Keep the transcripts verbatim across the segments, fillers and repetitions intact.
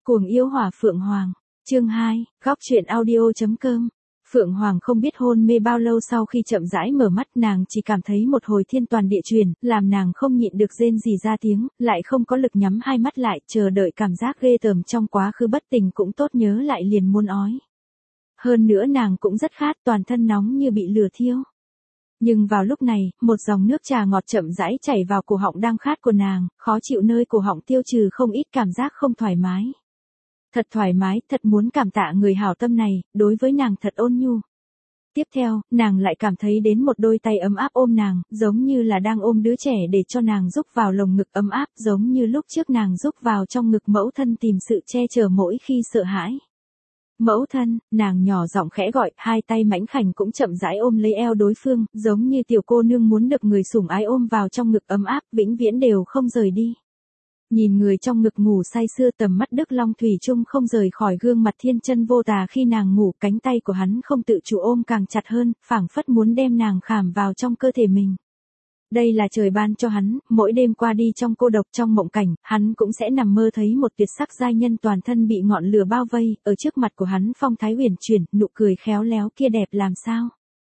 Cuồng yêu hỏa Phượng Hoàng, chương hai, góc truyện audio.com. Phượng Hoàng không biết hôn mê bao lâu sau khi chậm rãi mở mắt, nàng chỉ cảm thấy một hồi thiên toàn địa chuyển, làm nàng không nhịn được rên rỉ ra tiếng, lại không có lực nhắm hai mắt lại, chờ đợi cảm giác ghê tởm trong quá khứ bất tình cũng tốt nhớ lại liền muốn ói. Hơn nữa nàng cũng rất khát, toàn thân nóng như bị lửa thiêu. Nhưng vào lúc này, một dòng nước trà ngọt chậm rãi chảy vào cổ họng đang khát của nàng, khó chịu nơi cổ họng tiêu trừ không ít cảm giác không thoải mái. Thật thoải mái, thật muốn cảm tạ người hảo tâm này, đối với nàng thật ôn nhu. Tiếp theo, nàng lại cảm thấy đến một đôi tay ấm áp ôm nàng, giống như là đang ôm đứa trẻ để cho nàng rúc vào lồng ngực ấm áp, giống như lúc trước nàng rúc vào trong ngực mẫu thân tìm sự che chở mỗi khi sợ hãi. Mẫu thân, nàng nhỏ giọng khẽ gọi, hai tay mảnh khảnh cũng chậm rãi ôm lấy eo đối phương, giống như tiểu cô nương muốn được người sủng ái ôm vào trong ngực ấm áp, vĩnh viễn đều không rời đi. Nhìn người trong ngực ngủ say sưa, tầm mắt Đức Long thủy chung không rời khỏi gương mặt thiên chân vô tà khi nàng ngủ, cánh tay của hắn không tự chủ ôm càng chặt hơn, phảng phất muốn đem nàng khảm vào trong cơ thể mình. Đây là trời ban cho hắn, mỗi đêm qua đi trong cô độc trong mộng cảnh, hắn cũng sẽ nằm mơ thấy một tuyệt sắc giai nhân toàn thân bị ngọn lửa bao vây, ở trước mặt của hắn phong thái uyển chuyển, nụ cười khéo léo kia đẹp làm sao.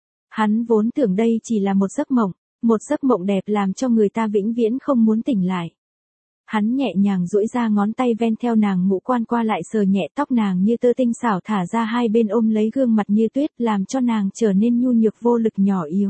Hắn vốn tưởng đây chỉ là một giấc mộng, một giấc mộng đẹp làm cho người ta vĩnh viễn không muốn tỉnh lại. Hắn nhẹ nhàng duỗi ra ngón tay ven theo nàng ngũ quan qua lại sờ nhẹ tóc nàng như tơ tinh xảo thả ra hai bên ôm lấy gương mặt như tuyết làm cho nàng trở nên nhu nhược vô lực nhỏ yếu.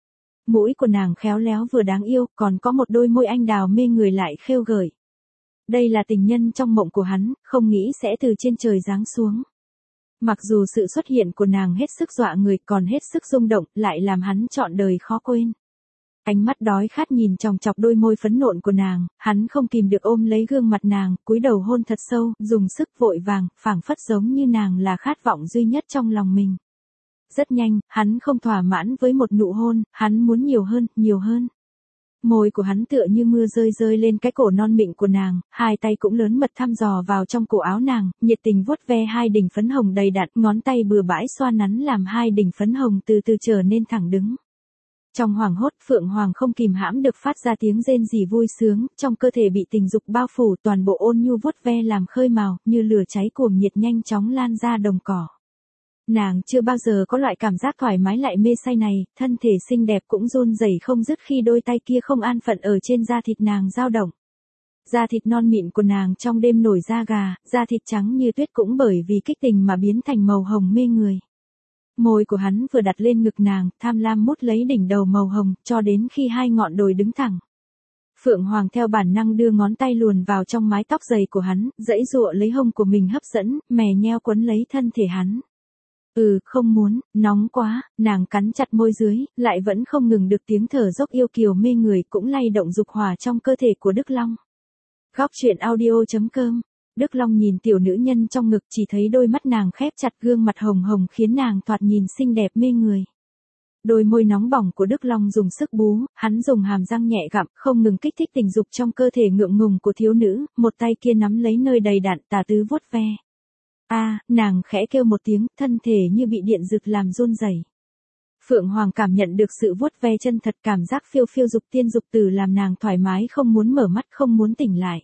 Mũi của nàng khéo léo vừa đáng yêu, còn có một đôi môi anh đào mê người lại khêu gợi. Đây là tình nhân trong mộng của hắn, không nghĩ sẽ từ trên trời giáng xuống. Mặc dù sự xuất hiện của nàng hết sức dọa người, còn hết sức rung động, lại làm hắn trọn đời khó quên. Ánh mắt đói khát nhìn chòng chọc đôi môi phấn nộn của nàng, hắn không kìm được ôm lấy gương mặt nàng, cúi đầu hôn thật sâu, dùng sức vội vàng, phảng phất giống như nàng là khát vọng duy nhất trong lòng mình. Rất nhanh, hắn không thỏa mãn với một nụ hôn, hắn muốn nhiều hơn, nhiều hơn. Môi của hắn tựa như mưa rơi rơi lên cái cổ non mịn của nàng, hai tay cũng lớn mật thăm dò vào trong cổ áo nàng, nhiệt tình vuốt ve hai đỉnh phấn hồng đầy đặn, ngón tay bừa bãi xoa nắn làm hai đỉnh phấn hồng từ từ trở nên thẳng đứng. Trong hoảng hốt, Phượng Hoàng không kìm hãm được phát ra tiếng rên rỉ vui sướng, trong cơ thể bị tình dục bao phủ, toàn bộ ôn nhu vuốt ve làm khơi mào, như lửa cháy cuồng nhiệt nhanh chóng lan ra đồng cỏ. Nàng chưa bao giờ có loại cảm giác thoải mái lại mê say này, thân thể xinh đẹp cũng run rẩy không dứt khi đôi tay kia không an phận ở trên da thịt nàng dao động. Da thịt non mịn của nàng trong đêm nổi da gà, da thịt trắng như tuyết cũng bởi vì kích tình mà biến thành màu hồng mê người. Môi của hắn vừa đặt lên ngực nàng, tham lam mút lấy đỉnh đầu màu hồng, cho đến khi hai ngọn đồi đứng thẳng. Phượng Hoàng theo bản năng đưa ngón tay luồn vào trong mái tóc dày của hắn, giãy giụa lấy hông của mình hấp dẫn, mè nheo quấn lấy thân thể hắn. Ừ, không muốn, nóng quá, nàng cắn chặt môi dưới, lại vẫn không ngừng được tiếng thở dốc yêu kiều mê người cũng lay động dục hỏa trong cơ thể của Đức Long. Góc truyện audio.com. Đức Long nhìn tiểu nữ nhân trong ngực, chỉ thấy đôi mắt nàng khép chặt, gương mặt hồng hồng khiến nàng thoạt nhìn xinh đẹp mê người. Đôi môi nóng bỏng của Đức Long dùng sức bú, hắn dùng hàm răng nhẹ gặm, không ngừng kích thích tình dục trong cơ thể ngượng ngùng của thiếu nữ, một tay kia nắm lấy nơi đầy đặn tà tứ vuốt ve. A, à, nàng khẽ kêu một tiếng, thân thể như bị điện giật làm run rẩy. Phượng Hoàng cảm nhận được sự vuốt ve chân thật, cảm giác phiêu phiêu dục tiên dục tử làm nàng thoải mái không muốn mở mắt, không muốn tỉnh lại.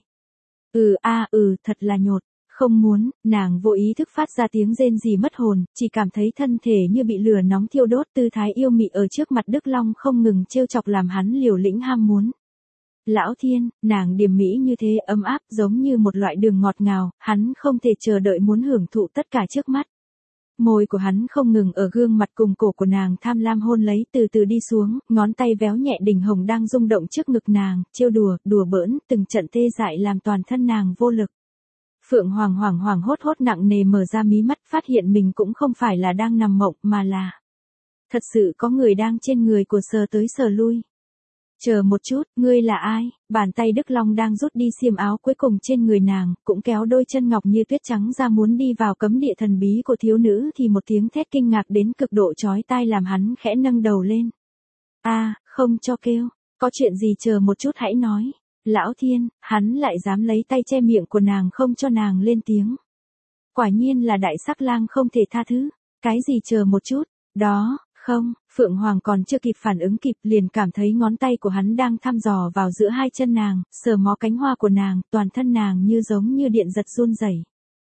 Ừ a à, ừ, thật là nhột, không muốn, nàng vô ý thức phát ra tiếng rên rỉ mất hồn, chỉ cảm thấy thân thể như bị lửa nóng thiêu đốt, tư thái yêu mị ở trước mặt Đức Long không ngừng trêu chọc làm hắn liều lĩnh ham muốn. Lão thiên, nàng điềm mỹ như thế, ấm áp giống như một loại đường ngọt ngào, hắn không thể chờ đợi muốn hưởng thụ tất cả trước mắt. Môi của hắn không ngừng ở gương mặt cùng cổ của nàng tham lam hôn lấy, từ từ đi xuống, ngón tay véo nhẹ đỉnh hồng đang rung động trước ngực nàng, trêu đùa, đùa bỡn, từng trận tê dại làm toàn thân nàng vô lực. Phượng Hoàng hoảng hoảng hốt hốt nặng nề mở ra mí mắt, phát hiện mình cũng không phải là đang nằm mộng mà là thật sự có người đang trên người của sờ tới sờ lui. Chờ một chút, ngươi là ai? Bàn tay Đức Long đang rút đi xiêm áo cuối cùng trên người nàng, cũng kéo đôi chân ngọc như tuyết trắng ra muốn đi vào cấm địa thần bí của thiếu nữ thì một tiếng thét kinh ngạc đến cực độ chói tai làm hắn khẽ nâng đầu lên. A, à, không cho kêu, có chuyện gì chờ một chút hãy nói. Lão thiên, hắn lại dám lấy tay che miệng của nàng không cho nàng lên tiếng. Quả nhiên là đại sắc lang không thể tha thứ. Cái gì chờ một chút, đó. Không, Phượng Hoàng còn chưa kịp phản ứng kịp liền cảm thấy ngón tay của hắn đang thăm dò vào giữa hai chân nàng, sờ mó cánh hoa của nàng, toàn thân nàng như giống như điện giật run rẩy.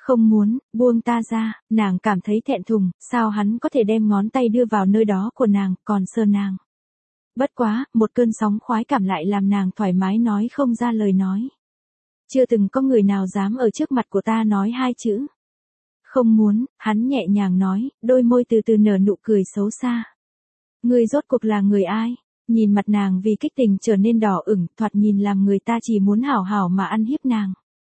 Không muốn, buông ta ra, nàng cảm thấy thẹn thùng, sao hắn có thể đem ngón tay đưa vào nơi đó của nàng, còn sờ nàng. Bất quá, một cơn sóng khoái cảm lại làm nàng thoải mái nói không ra lời nói. Chưa từng có người nào dám ở trước mặt của ta nói hai chữ. Không muốn, hắn nhẹ nhàng nói, đôi môi từ từ nở nụ cười xấu xa. Ngươi rốt cuộc là người ai? Nhìn mặt nàng vì kích tình trở nên đỏ ửng, thoạt nhìn làm người ta chỉ muốn hảo hảo mà ăn hiếp nàng.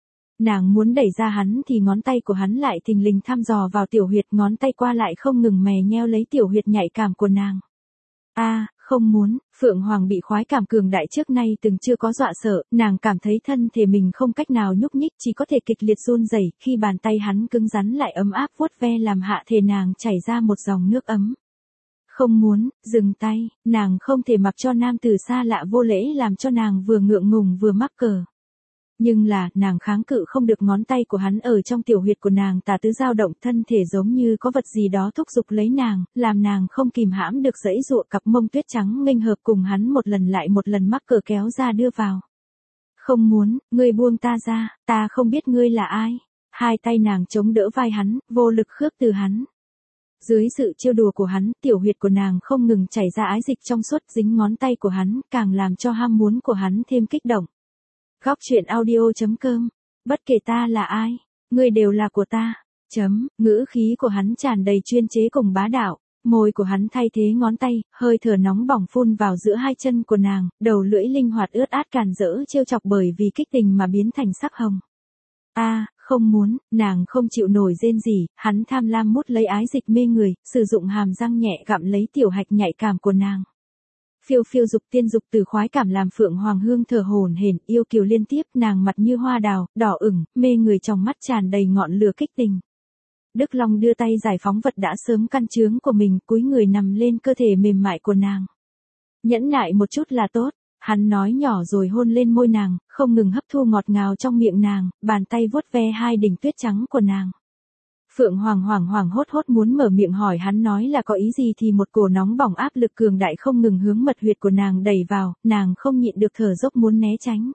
Nàng muốn đẩy ra hắn thì ngón tay của hắn lại thình lình thăm dò vào tiểu huyệt, ngón tay qua lại không ngừng mè nheo lấy tiểu huyệt nhạy cảm của nàng. A, à, không muốn, Phượng Hoàng bị khoái cảm cường đại trước nay từng chưa có dọa sợ, nàng cảm thấy thân thể mình không cách nào nhúc nhích, chỉ có thể kịch liệt run rẩy khi bàn tay hắn cứng rắn lại ấm áp vuốt ve làm hạ thể nàng chảy ra một dòng nước ấm. Không muốn, dừng tay, nàng không thể mặc cho nam tử xa lạ vô lễ làm cho nàng vừa ngượng ngùng vừa mắc cờ. Nhưng là, nàng kháng cự không được ngón tay của hắn ở trong tiểu huyệt của nàng tà tứ dao động, thân thể giống như có vật gì đó thúc giục lấy nàng, làm nàng không kìm hãm được giãy giụa, cặp mông tuyết trắng nghênh hợp cùng hắn một lần lại một lần mắc cờ kéo ra đưa vào. Không muốn, ngươi buông ta ra, ta không biết ngươi là ai. Hai tay nàng chống đỡ vai hắn, vô lực khước từ hắn. Dưới sự trêu đùa của hắn, tiểu huyệt của nàng không ngừng chảy ra ái dịch trong suốt, dính ngón tay của hắn, càng làm cho ham muốn của hắn thêm kích động. Góc truyện audio.com. Bất kể ta là ai, ngươi đều là của ta. Chấm, ngữ khí của hắn tràn đầy chuyên chế cùng bá đạo. Môi của hắn thay thế ngón tay, hơi thở nóng bỏng phun vào giữa hai chân của nàng, đầu lưỡi linh hoạt ướt át càn rỡ trêu chọc bởi vì kích tình mà biến thành sắc hồng. A, à, không muốn, nàng không chịu nổi rên gì, hắn tham lam mút lấy ái dịch mê người, sử dụng hàm răng nhẹ gặm lấy tiểu hạch nhạy cảm của nàng. Phiêu phiêu dục tiên dục từ khoái cảm làm Phượng Hoàng hương thở hổn hển, yêu kiều liên tiếp, nàng mặt như hoa đào, đỏ ửng, mê người, trong mắt tràn đầy ngọn lửa kích tình. Đức Long đưa tay giải phóng vật đã sớm căn chướng của mình, cúi người nằm lên cơ thể mềm mại của nàng. Nhẫn nại một chút là tốt, hắn nói nhỏ rồi hôn lên môi nàng, không ngừng hấp thu ngọt ngào trong miệng nàng, bàn tay vuốt ve hai đỉnh tuyết trắng của nàng. Phượng Hoàng hoảng hoảng hốt hốt muốn mở miệng hỏi hắn nói là có ý gì thì một cổ nóng bỏng áp lực cường đại không ngừng hướng mật huyệt của nàng đẩy vào, nàng không nhịn được thở dốc muốn né tránh.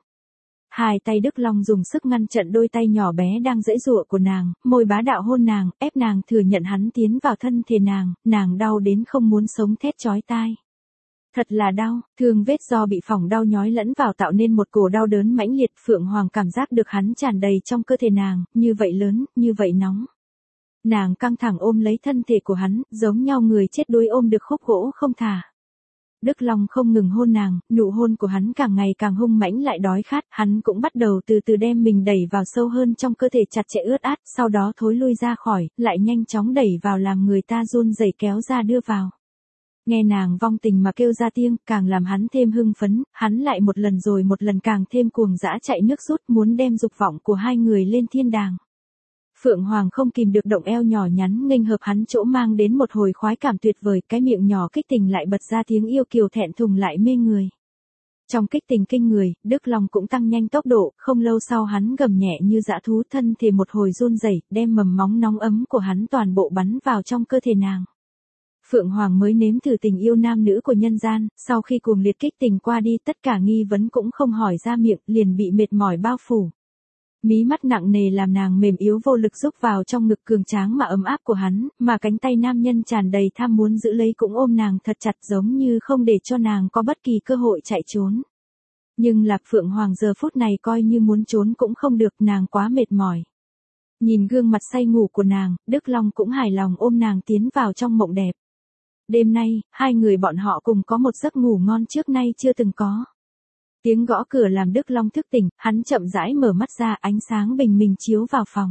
Hai tay Đức Long dùng sức ngăn chặn đôi tay nhỏ bé đang giãy giụa của nàng, môi bá đạo hôn nàng, ép nàng thừa nhận hắn tiến vào thân thể nàng, nàng đau đến không muốn sống thét chói tai. Thật là đau, thương vết do bị phỏng đau nhói lẫn vào tạo nên một cổ đau đớn mãnh liệt. Phượng Hoàng cảm giác được hắn tràn đầy trong cơ thể nàng, như vậy lớn, như vậy nóng. Nàng căng thẳng ôm lấy thân thể của hắn, giống nhau người chết đuối ôm được khúc gỗ không thả. Đức Long không ngừng hôn nàng, nụ hôn của hắn càng ngày càng hung mãnh lại đói khát, hắn cũng bắt đầu từ từ đem mình đẩy vào sâu hơn trong cơ thể chặt chẽ ướt át, sau đó thối lui ra khỏi, lại nhanh chóng đẩy vào làm người ta run rẩy kéo ra đưa vào. Nghe nàng vong tình mà kêu ra tiếng, càng làm hắn thêm hưng phấn, hắn lại một lần rồi một lần càng thêm cuồng dã chạy nước rút muốn đem dục vọng của hai người lên thiên đàng. Phượng Hoàng không kìm được động eo nhỏ nhắn nghênh hợp hắn chỗ mang đến một hồi khoái cảm tuyệt vời, cái miệng nhỏ kích tình lại bật ra tiếng yêu kiều thẹn thùng lại mê người. Trong kích tình kinh người, Đức Long cũng tăng nhanh tốc độ, không lâu sau hắn gầm nhẹ như dã thú, thân thể một hồi run rẩy, đem mầm móng nóng ấm của hắn toàn bộ bắn vào trong cơ thể nàng. Phượng Hoàng mới nếm thử tình yêu nam nữ của nhân gian, sau khi cuồng liệt kích tình qua đi tất cả nghi vấn cũng không hỏi ra miệng, liền bị mệt mỏi bao phủ. Mí mắt nặng nề làm nàng mềm yếu vô lực rúc vào trong ngực cường tráng mà ấm áp của hắn, mà cánh tay nam nhân tràn đầy tham muốn giữ lấy cũng ôm nàng thật chặt giống như không để cho nàng có bất kỳ cơ hội chạy trốn. Nhưng Lạc Phượng Hoàng giờ phút này coi như muốn trốn cũng không được, nàng quá mệt mỏi. Nhìn gương mặt say ngủ của nàng, Đức Long cũng hài lòng ôm nàng tiến vào trong mộng đẹp. Đêm nay, hai người bọn họ cùng có một giấc ngủ ngon trước nay chưa từng có. Tiếng gõ cửa làm Đức Long thức tỉnh, hắn chậm rãi mở mắt ra, ánh sáng bình minh chiếu vào phòng.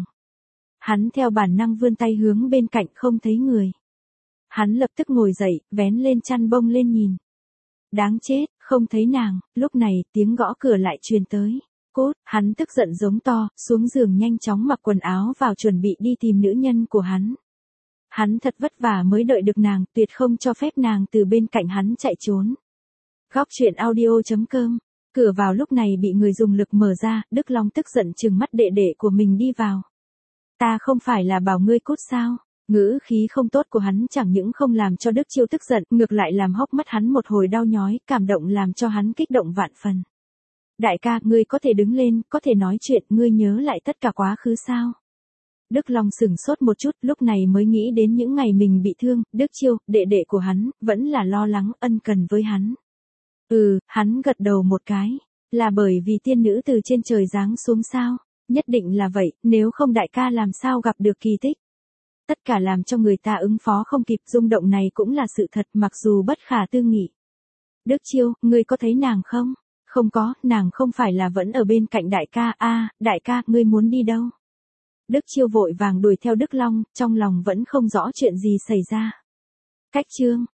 Hắn theo bản năng vươn tay hướng bên cạnh không thấy người. Hắn lập tức ngồi dậy, vén lên chăn bông lên nhìn. Đáng chết, không thấy nàng, lúc này tiếng gõ cửa lại truyền tới. Cốt, hắn tức giận giống to, xuống giường nhanh chóng mặc quần áo vào chuẩn bị đi tìm nữ nhân của hắn. Hắn thật vất vả mới đợi được nàng, tuyệt không cho phép nàng từ bên cạnh hắn chạy trốn. Góc truyện audio.com. Cửa vào lúc này bị người dùng lực mở ra, Đức Long tức giận trừng mắt đệ đệ của mình đi vào. Ta không phải là bảo ngươi cút sao? Ngữ khí không tốt của hắn chẳng những không làm cho Đức Chiêu tức giận, ngược lại làm hốc mắt hắn một hồi đau nhói, cảm động làm cho hắn kích động vạn phần. Đại ca, ngươi có thể đứng lên, có thể nói chuyện, ngươi nhớ lại tất cả quá khứ sao? Đức Long sửng sốt một chút, lúc này mới nghĩ đến những ngày mình bị thương, Đức Chiêu, đệ đệ của hắn, vẫn là lo lắng, ân cần với hắn. Ừ, hắn gật đầu một cái. Là bởi vì tiên nữ từ trên trời giáng xuống sao? Nhất định là vậy, nếu không đại ca làm sao gặp được kỳ tích. Tất cả làm cho người ta ứng phó không kịp, rung động này cũng là sự thật mặc dù bất khả tư nghị. Đức Chiêu, ngươi có thấy nàng không? Không có, nàng không phải là vẫn ở bên cạnh đại ca. A, đại ca, ngươi muốn đi đâu? Đức Chiêu vội vàng đuổi theo Đức Long, trong lòng vẫn không rõ chuyện gì xảy ra. Cách chương